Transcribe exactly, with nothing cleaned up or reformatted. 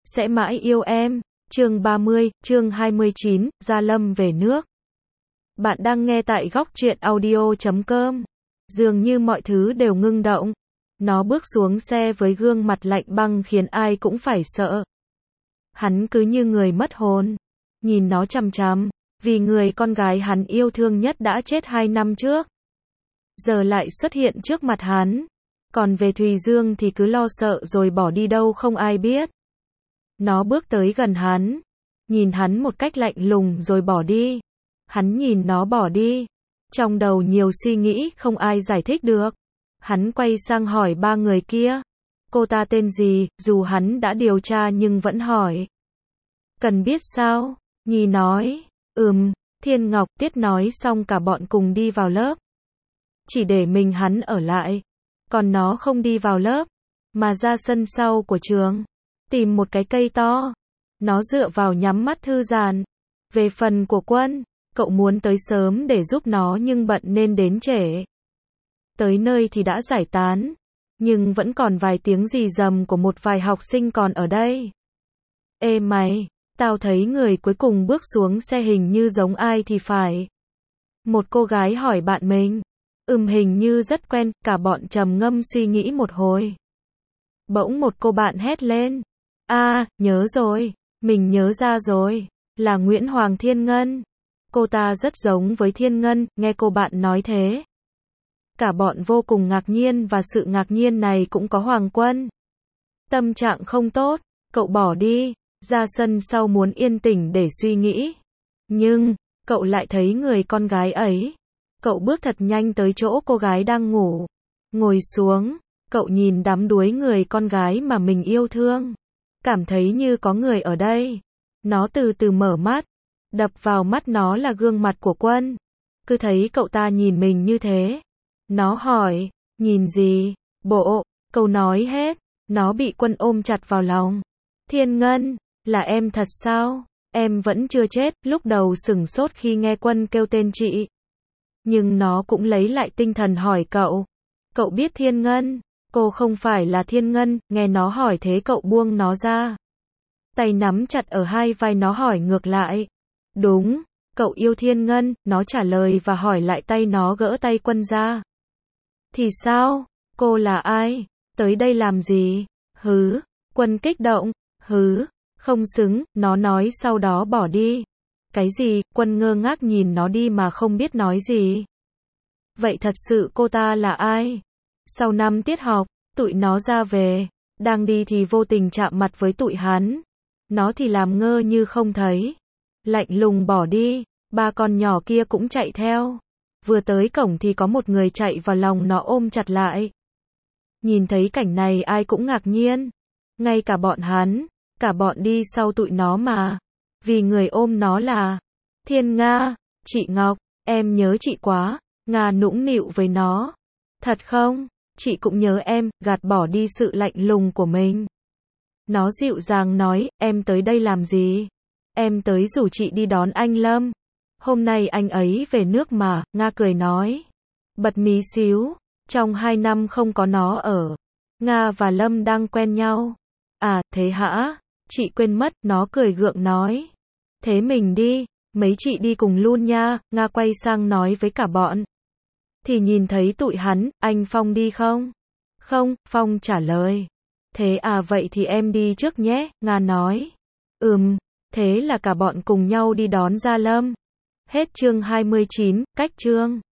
sẽ mãi yêu em. Chương ba mươi, chương hai mươi chín, Gia Lâm về nước. Bạn đang nghe tại góc truyện audio chấm com. Dường như mọi thứ đều ngưng động. Nó bước xuống xe với gương mặt lạnh băng khiến ai cũng phải sợ. Hắn cứ như người mất hồn. Nhìn nó chằm chằm, vì người con gái hắn yêu thương nhất đã chết hai năm trước. Giờ lại xuất hiện trước mặt hắn. Còn về Thùy Dương thì cứ lo sợ rồi bỏ đi đâu không ai biết. Nó bước tới gần hắn, nhìn hắn một cách lạnh lùng rồi bỏ đi. Hắn nhìn nó bỏ đi, trong đầu nhiều suy nghĩ không ai giải thích được. Hắn quay sang hỏi ba người kia, cô ta tên gì, dù hắn đã điều tra nhưng vẫn hỏi. Cần biết sao? Nhi nói, ừm, Thiên Ngọc. Tiết nói xong cả bọn cùng đi vào lớp. Chỉ để mình hắn ở lại, còn nó không đi vào lớp, mà ra sân sau của trường. Tìm một cái cây to. Nó dựa vào nhắm mắt thư giãn. Về phần của Quân, cậu muốn tới sớm để giúp nó nhưng bận nên đến trễ. Tới nơi thì đã giải tán. Nhưng vẫn còn vài tiếng rì rầm của một vài học sinh còn ở đây. Ê mày, tao thấy người cuối cùng bước xuống xe hình như giống ai thì phải. Một cô gái hỏi bạn mình. Ừm, hình như rất quen. Cả bọn trầm ngâm suy nghĩ một hồi. Bỗng một cô bạn hét lên. À, nhớ rồi, mình nhớ ra rồi, là Nguyễn Hoàng Thiên Ngân. Cô ta rất giống với Thiên Ngân. Nghe cô bạn nói thế, cả bọn vô cùng ngạc nhiên, và sự ngạc nhiên này cũng có Hoàng Quân. Tâm trạng không tốt, cậu bỏ đi, ra sân sau muốn yên tĩnh để suy nghĩ. Nhưng, cậu lại thấy người con gái ấy. Cậu bước thật nhanh tới chỗ cô gái đang ngủ. Ngồi xuống, cậu nhìn đắm đuối người con gái mà mình yêu thương. Cảm thấy như có người ở đây. Nó từ từ mở mắt. Đập vào mắt nó là gương mặt của Quân. Cứ thấy cậu ta nhìn mình như thế. Nó hỏi, nhìn gì? Bộ, câu nói hết. Nó bị Quân ôm chặt vào lòng. Thiên Ngân, là em thật sao? Em vẫn chưa chết. Lúc đầu sửng sốt khi nghe Quân kêu tên chị. Nhưng nó cũng lấy lại tinh thần hỏi cậu. Cậu biết Thiên Ngân? Cô không phải là Thiên Ngân. Nghe nó hỏi thế cậu buông nó ra. Tay nắm chặt ở hai vai nó hỏi ngược lại. Đúng, cậu yêu Thiên Ngân. Nó trả lời và hỏi lại. Tay nó gỡ tay Quân ra. Thì sao? Cô là ai? Tới đây làm gì? Hứ. Quân kích động. Hứ. Không xứng. Nó nói sau đó bỏ đi. Cái gì? Quân ngơ ngác nhìn nó đi mà không biết nói gì. Vậy thật sự cô ta là ai? Sau năm tiết học, tụi nó ra về. Đang đi thì vô tình chạm mặt với tụi hắn. Nó thì làm ngơ như không thấy. Lạnh lùng bỏ đi. Ba con nhỏ kia cũng chạy theo. Vừa tới cổng thì có một người chạy vào lòng nó ôm chặt lại. Nhìn thấy cảnh này ai cũng ngạc nhiên. Ngay cả bọn hắn. Cả bọn đi sau tụi nó mà. Vì người ôm nó là Thiên Nga. Chị Ngọc, em nhớ chị quá. Nga nũng nịu với nó. Thật không? Chị cũng nhớ em. Gạt bỏ đi sự lạnh lùng của mình. Nó dịu dàng nói, em tới đây làm gì? Em tới rủ chị đi đón anh Lâm. Hôm nay anh ấy về nước mà. Nga cười nói. Bật mí xíu. Trong hai năm không có nó ở. Nga và Lâm đang quen nhau. À, thế hả? Chị quên mất. Nó cười gượng nói. Thế mình đi. Mấy chị đi cùng luôn nha. Nga quay sang nói với cả bọn. Thì nhìn thấy tụi hắn. Anh Phong đi không? Không, Phong trả lời. Thế à, vậy thì em đi trước nhé. Nga nói. Ừm. Thế là cả bọn cùng nhau đi đón Gia Lâm. Hết chương hai mươi chín, cách chương.